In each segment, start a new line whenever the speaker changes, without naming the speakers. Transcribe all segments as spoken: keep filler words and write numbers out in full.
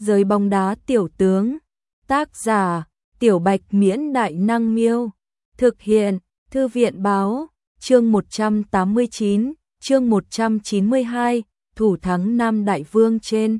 Giới bóng đá tiểu tướng. Tác giả: Tiểu Bạch Miễn Đại Năng Miêu. Thực hiện: Thư viện Báo. Chương một trăm tám mươi chín, chương một trăm chín mươi hai, thủ thắng Nam Đại Vương trên.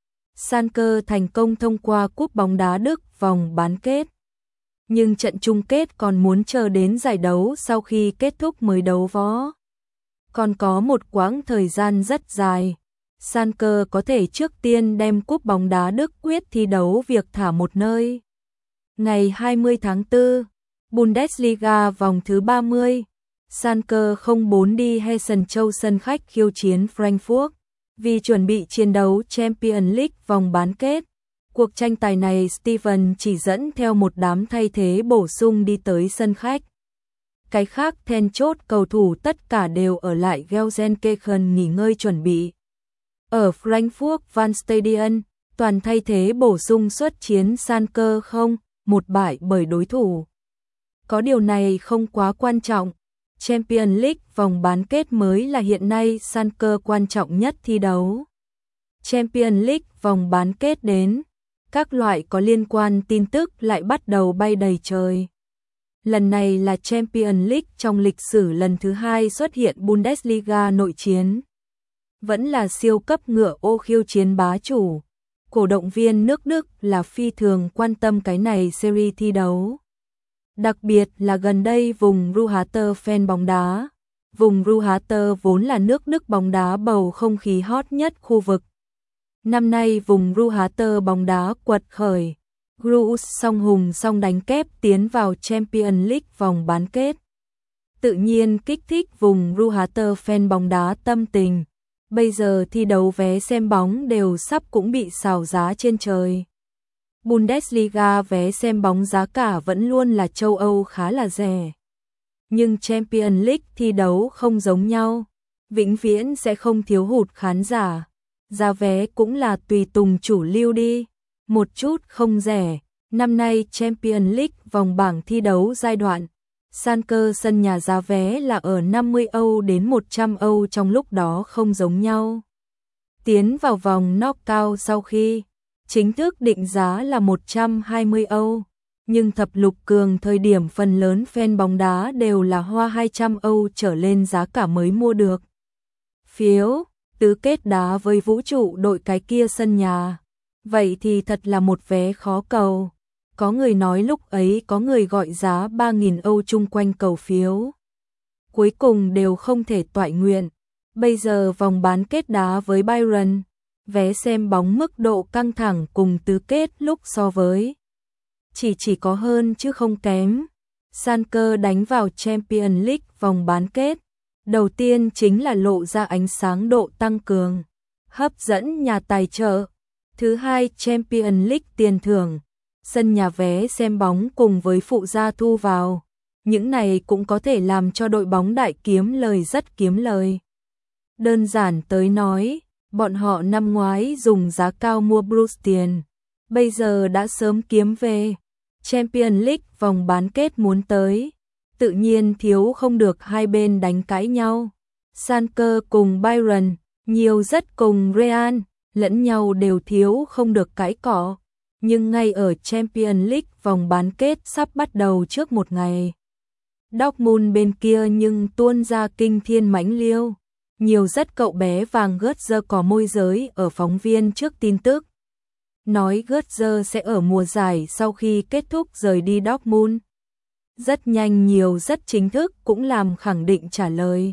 Schalke thành công thông qua Cúp bóng đá Đức vòng bán kết. Nhưng trận chung kết còn muốn chờ đến giải đấu sau khi kết thúc mới đấu võ. Còn có một quãng thời gian rất dài. Schalke có thể trước tiên đem Cúp bóng đá Đức quyết thi đấu việc thả một nơi. Ngày hai mươi tháng tư, Bundesliga vòng thứ ba mươi, Schalke không bốn đi Hessen Châu sân khách khiêu chiến Frankfurt. Vì chuẩn bị chiến đấu Champions League vòng bán kết, cuộc tranh tài này Steven chỉ dẫn theo một đám thay thế bổ sung đi tới sân khách. Cái khác then chốt cầu thủ tất cả đều ở lại Gelsenkirchen nghỉ ngơi chuẩn bị. Ở Frankfurt Waldstadion, toàn thay thế bổ sung xuất chiến Schalke không một bại bởi đối thủ. Có điều này không quá quan trọng. Champions League vòng bán kết mới là hiện nay Schalke quan trọng nhất thi đấu. Champions League vòng bán kết đến, các loại có liên quan tin tức lại bắt đầu bay đầy trời. Lần này là Champions League trong lịch sử lần thứ hai xuất hiện Bundesliga nội chiến. Vẫn là siêu cấp ngựa ô khiêu chiến bá chủ. Cổ động viên nước Đức là phi thường quan tâm cái này series thi đấu. Đặc biệt là gần đây vùng Ruhrter fan bóng đá. Vùng Ruhrter vốn là nước Đức bóng đá bầu không khí hot nhất khu vực. Năm nay vùng Ruhrter bóng đá quật khởi. Gruus song hùng song đánh kép tiến vào Champions League vòng bán kết. Tự nhiên kích thích vùng Ruhrter fan bóng đá tâm tình. Bây giờ thi đấu vé xem bóng đều sắp cũng bị xào giá trên trời. Bundesliga vé xem bóng giá cả vẫn luôn là châu Âu khá là rẻ. Nhưng Champions League thi đấu không giống nhau, vĩnh viễn sẽ không thiếu hụt khán giả. Giá vé cũng là tùy tùng chủ lưu đi, một chút không rẻ. Năm nay Champions League vòng bảng thi đấu giai đoạn, Schalke sân nhà giá vé là ở năm mươi Âu đến một trăm Âu, trong lúc đó không giống nhau. Tiến vào vòng knockout sau khi chính thức định giá là một trăm hai mươi Âu, nhưng thập lục cường thời điểm phần lớn fan bóng đá đều là hoa hai trăm Âu trở lên giá cả mới mua được. Phiếu, tứ kết đá với Vũ Trụ đội cái kia sân nhà. Vậy thì thật là một vé khó cầu. Có người nói lúc ấy có người gọi giá ba nghìn Âu chung quanh cầu phiếu. Cuối cùng đều không thể toại nguyện. Bây giờ vòng bán kết đá với Bayern, vé xem bóng mức độ căng thẳng cùng tứ kết lúc so với. Chỉ chỉ có hơn chứ không kém. Schalke đánh vào Champions League vòng bán kết. Đầu tiên chính là lộ ra ánh sáng độ tăng cường, hấp dẫn nhà tài trợ. Thứ hai Champions League tiền thưởng, sân nhà vé xem bóng cùng với phụ gia thu vào. Những này cũng có thể làm cho đội bóng đại kiếm lời rất kiếm lời. Đơn giản tới nói, bọn họ năm ngoái dùng giá cao mua Bruce tiền, bây giờ đã sớm kiếm về. Champions League vòng bán kết muốn tới, tự nhiên thiếu không được hai bên đánh cãi nhau. Schalke cùng Bayern, nhiều rất cùng Real, lẫn nhau đều thiếu không được cãi cọ. Nhưng ngay ở Champions League vòng bán kết sắp bắt đầu trước một ngày, Dortmund bên kia nhưng tuôn ra kinh thiên mãnh liêu. Nhiều rất cậu bé vàng Götze có môi giới ở phóng viên trước tin tức. Nói Götze sẽ ở mùa giải sau khi kết thúc rời đi Dortmund. Rất nhanh nhiều rất chính thức cũng làm khẳng định trả lời.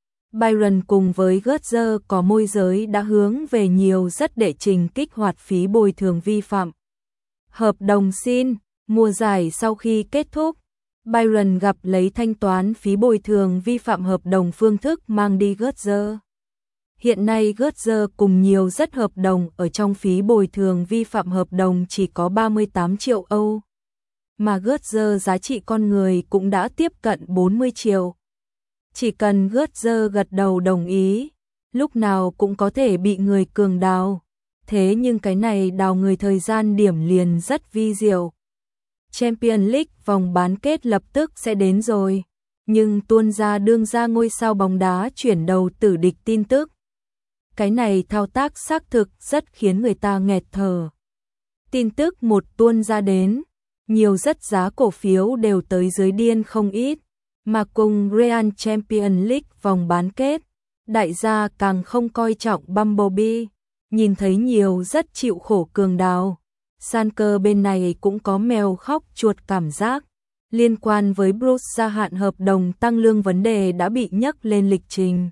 Bayern cùng với Götze có môi giới đã hướng về nhiều rất để trình kích hoạt phí bồi thường vi phạm. Hợp đồng xin, mùa giải sau khi kết thúc, Bayern gặp lấy thanh toán phí bồi thường vi phạm hợp đồng phương thức mang đi Götze. Hiện nay Götze cùng nhiều rất hợp đồng ở trong phí bồi thường vi phạm hợp đồng chỉ có ba mươi tám triệu Âu. Mà Götze giá trị con người cũng đã tiếp cận bốn mươi triệu. Chỉ cần Götze gật đầu đồng ý, lúc nào cũng có thể bị người cường đào. Thế nhưng cái này đào người thời gian điểm liền rất vi diệu. Champions League vòng bán kết lập tức sẽ đến rồi, nhưng tuôn ra đương ra ngôi sao bóng đá chuyển đầu tử địch tin tức. Cái này thao tác xác thực rất khiến người ta nghẹt thở. Tin tức một tuôn ra đến, nhiều rất giá cổ phiếu đều tới dưới điên không ít, mà cùng Real Champions League vòng bán kết, đại gia càng không coi trọng Bumblebee, nhìn thấy nhiều rất chịu khổ cường đào. Sanker bên này cũng có mèo khóc chuột cảm giác, liên quan với Bruce gia hạn hợp đồng tăng lương vấn đề đã bị nhắc lên lịch trình.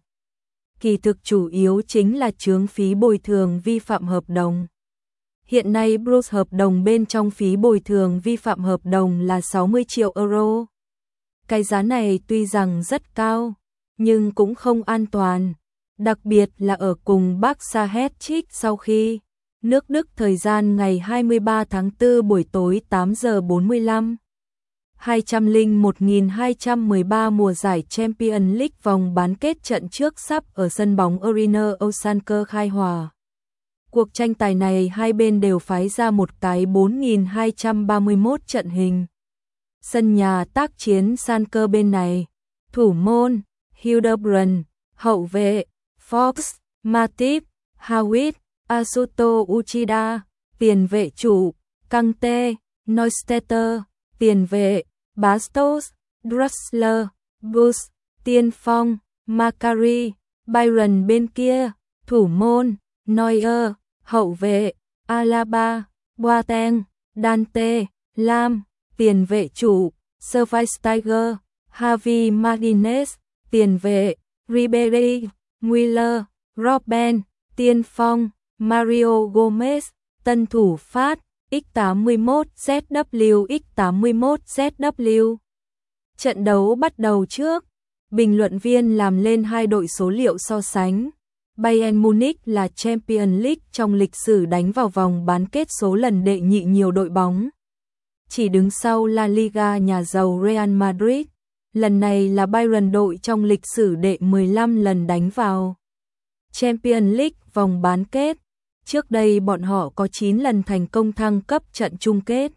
Kỳ thực chủ yếu chính là chướng phí bồi thường vi phạm hợp đồng. Hiện nay Bruce hợp đồng bên trong phí bồi thường vi phạm hợp đồng là sáu mươi triệu euro. Cái giá này tuy rằng rất cao, nhưng cũng không an toàn, đặc biệt là ở cùng Barca hat-trick sau khi nước Đức thời gian ngày hai mươi ba tháng tư buổi tối tám giờ bốn mươi lăm. hai không một hai một ba mùa giải Champions League vòng bán kết trận trước sắp ở sân bóng Arena Osanker khai hòa. Cuộc tranh tài này hai bên đều phái ra một cái bốn nghìn hai trăm ba mươi mốt trận hình. Sân nhà tác chiến Sanker bên này, thủ môn, Hildebrand, hậu vệ, Fox, Matip, Howitt, Asuto Uchida, tiền vệ chủ, Kante, Neustetter, tiền vệ, Bastos, Draxler, Bush, tiên phong, Macari, Byron bên kia, thủ môn, Neuer, hậu vệ, Alaba, Boateng, Dante, Lam, tiền vệ chủ, Schweinsteiger, Javi Martinez, tiền vệ, Ribery, Müller, Robben, tiên phong, Mario Gomez, tân thủ phát, X tám mươi mốt Z W X tám mươi mốt Z W. Trận đấu bắt đầu trước, bình luận viên làm lên hai đội số liệu so sánh. Bayern Munich là Champions League trong lịch sử đánh vào vòng bán kết số lần đệ nhị nhiều đội bóng. Chỉ đứng sau La Liga nhà giàu Real Madrid, lần này là Bayern đội trong lịch sử đệ mười lăm lần đánh vào Champions League vòng bán kết. Trước đây bọn họ có chín lần thành công thăng cấp trận chung kết,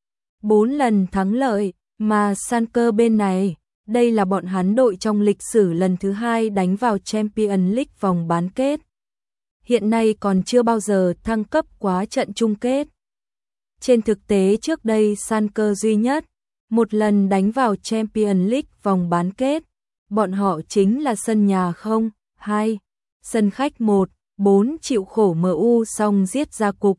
bốn lần thắng lợi, mà Sanker bên này, đây là bọn hắn đội trong lịch sử lần thứ hai đánh vào Champions League vòng bán kết. Hiện nay còn chưa bao giờ thăng cấp quá trận chung kết. Trên thực tế trước đây Sanker duy nhất một lần đánh vào Champions League vòng bán kết, bọn họ chính là sân nhà không hai, sân khách một bốn chịu khổ em u xong giết ra cục.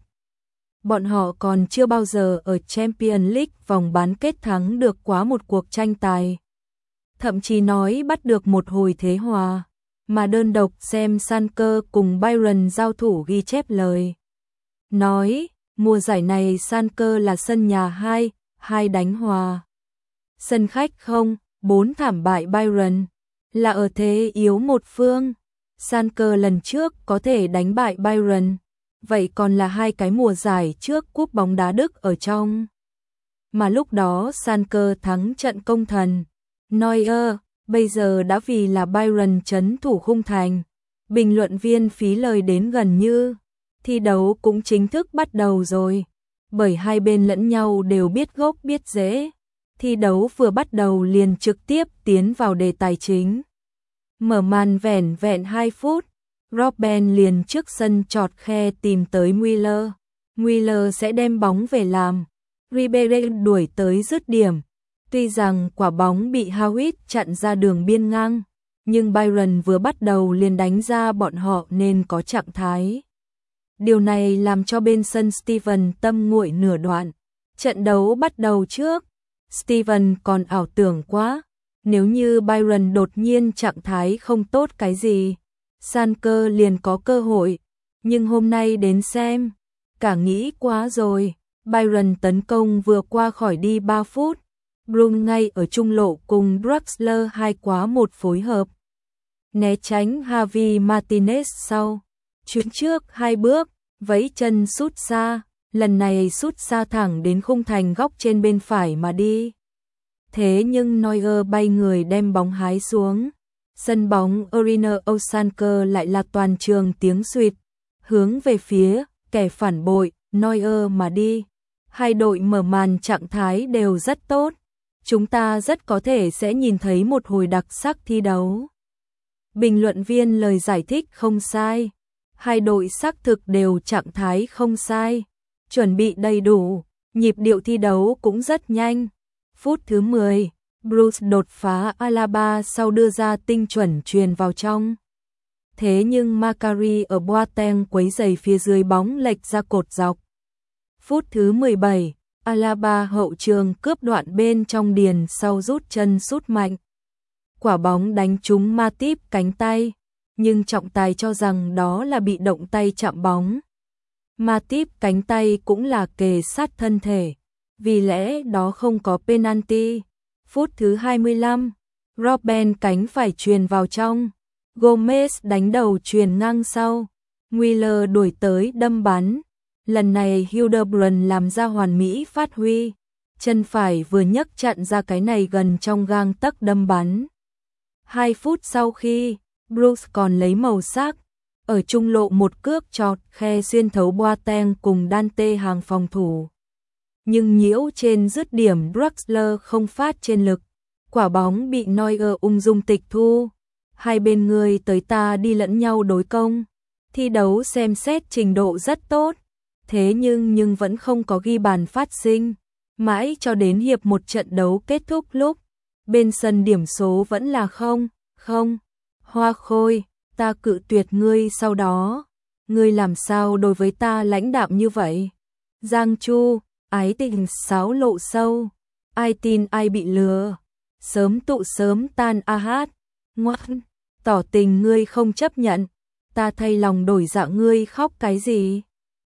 Bọn họ còn chưa bao giờ ở Champions League vòng bán kết thắng được quá một cuộc tranh tài. Thậm chí nói bắt được một hồi thế hòa, mà đơn độc xem Sanker cùng Bayern giao thủ ghi chép lời. Nói, mùa giải này Sanker là sân nhà hai, hai đánh hòa. Sân khách không, bốn thảm bại Bayern, là ở thế yếu một phương. Sanker lần trước có thể đánh bại Bayern, vậy còn là hai cái mùa giải trước cúp bóng đá Đức ở trong. Mà lúc đó Sanker thắng trận công thần. Neuer, bây giờ đã vì là Bayern trấn thủ khung thành. Bình luận viên phí lời đến gần như, thi đấu cũng chính thức bắt đầu rồi. Bởi hai bên lẫn nhau đều biết gốc biết rễ. Thi đấu vừa bắt đầu liền trực tiếp tiến vào đề tài chính. Mở màn vẻn vẹn hai phút, Robben liền trước sân chọt khe tìm tới Müller. Müller sẽ đem bóng về làm. Ribery đuổi tới dứt điểm. Tuy rằng quả bóng bị Howitt chặn ra đường biên ngang, nhưng Bayern vừa bắt đầu liền đánh ra bọn họ nên có trạng thái. Điều này làm cho bên sân Steven tâm nguội nửa đoạn. Trận đấu bắt đầu trước, Steven còn ảo tưởng quá. Nếu như Bayern đột nhiên trạng thái không tốt cái gì, Sanker liền có cơ hội. Nhưng hôm nay đến xem, cả nghĩ quá rồi. Bayern tấn công vừa qua khỏi đi ba phút. Brun ngay ở trung lộ cùng Draxler hai quá một phối hợp. Né tránh Javi Martinez sau. Chuyến trước hai bước, vẫy chân sút xa. Lần này sút xa thẳng đến khung thành góc trên bên phải mà đi. Thế nhưng Neuer bay người đem bóng hái xuống. Sân bóng Arena Osanker lại là toàn trường tiếng suýt. Hướng về phía kẻ phản bội Neuer mà đi. Hai đội mở màn trạng thái đều rất tốt. Chúng ta rất có thể sẽ nhìn thấy một hồi đặc sắc thi đấu. Bình luận viên lời giải thích không sai. Hai đội xác thực đều trạng thái không sai. chuẩn bị đầy đủ, nhịp điệu thi đấu cũng rất nhanh. Phút thứ mười, Bruce đột phá Alaba sau đưa ra tinh chuẩn chuyền vào trong. Thế nhưng Macari ở Boateng quấy giày phía dưới bóng lệch ra cột dọc. Phút thứ mười bảy, Alaba hậu trường cướp đoạn bên trong điền sau rút chân sút mạnh. Quả bóng đánh trúng Matip cánh tay, nhưng trọng tài cho rằng đó là bị động tay chạm bóng. Matip cánh tay cũng là kề sát thân thể, vì lẽ đó không có penalty. Phút thứ hai mươi lăm, Robben cánh phải chuyền vào trong. Gomez đánh đầu chuyền ngang sau. Wheeler đuổi tới đâm bắn. Lần này Hildebrand làm ra hoàn mỹ phát huy. Chân phải vừa nhấc chặn ra cái này gần trong gang tấc đâm bắn. Hai phút sau khi, Bruce còn lấy màu sắc. Ở trung lộ một cước chọt khe xuyên thấu Boateng cùng Dante hàng phòng thủ. Nhưng nhiễu trên dứt điểm Draxler không phát trên lực. Quả bóng bị Neuer ung dung tịch thu. Hai bên người tới ta đi lẫn nhau đối công. Thi đấu xem xét trình độ rất tốt. Thế nhưng nhưng vẫn không có ghi bàn phát sinh. Mãi cho đến hiệp một trận đấu kết thúc lúc. Bên sân điểm số vẫn là không, không. Hoa Khôi, ta cự tuyệt ngươi sau đó. Ngươi làm sao đối với ta lãnh đạm như vậy? Giang Chu, ái tình sáo lộ sâu. Ai tin ai bị lừa. Sớm tụ sớm tan a hát. Ngoan, tỏ tình ngươi không chấp nhận. Ta thay lòng đổi dạ ngươi khóc cái gì?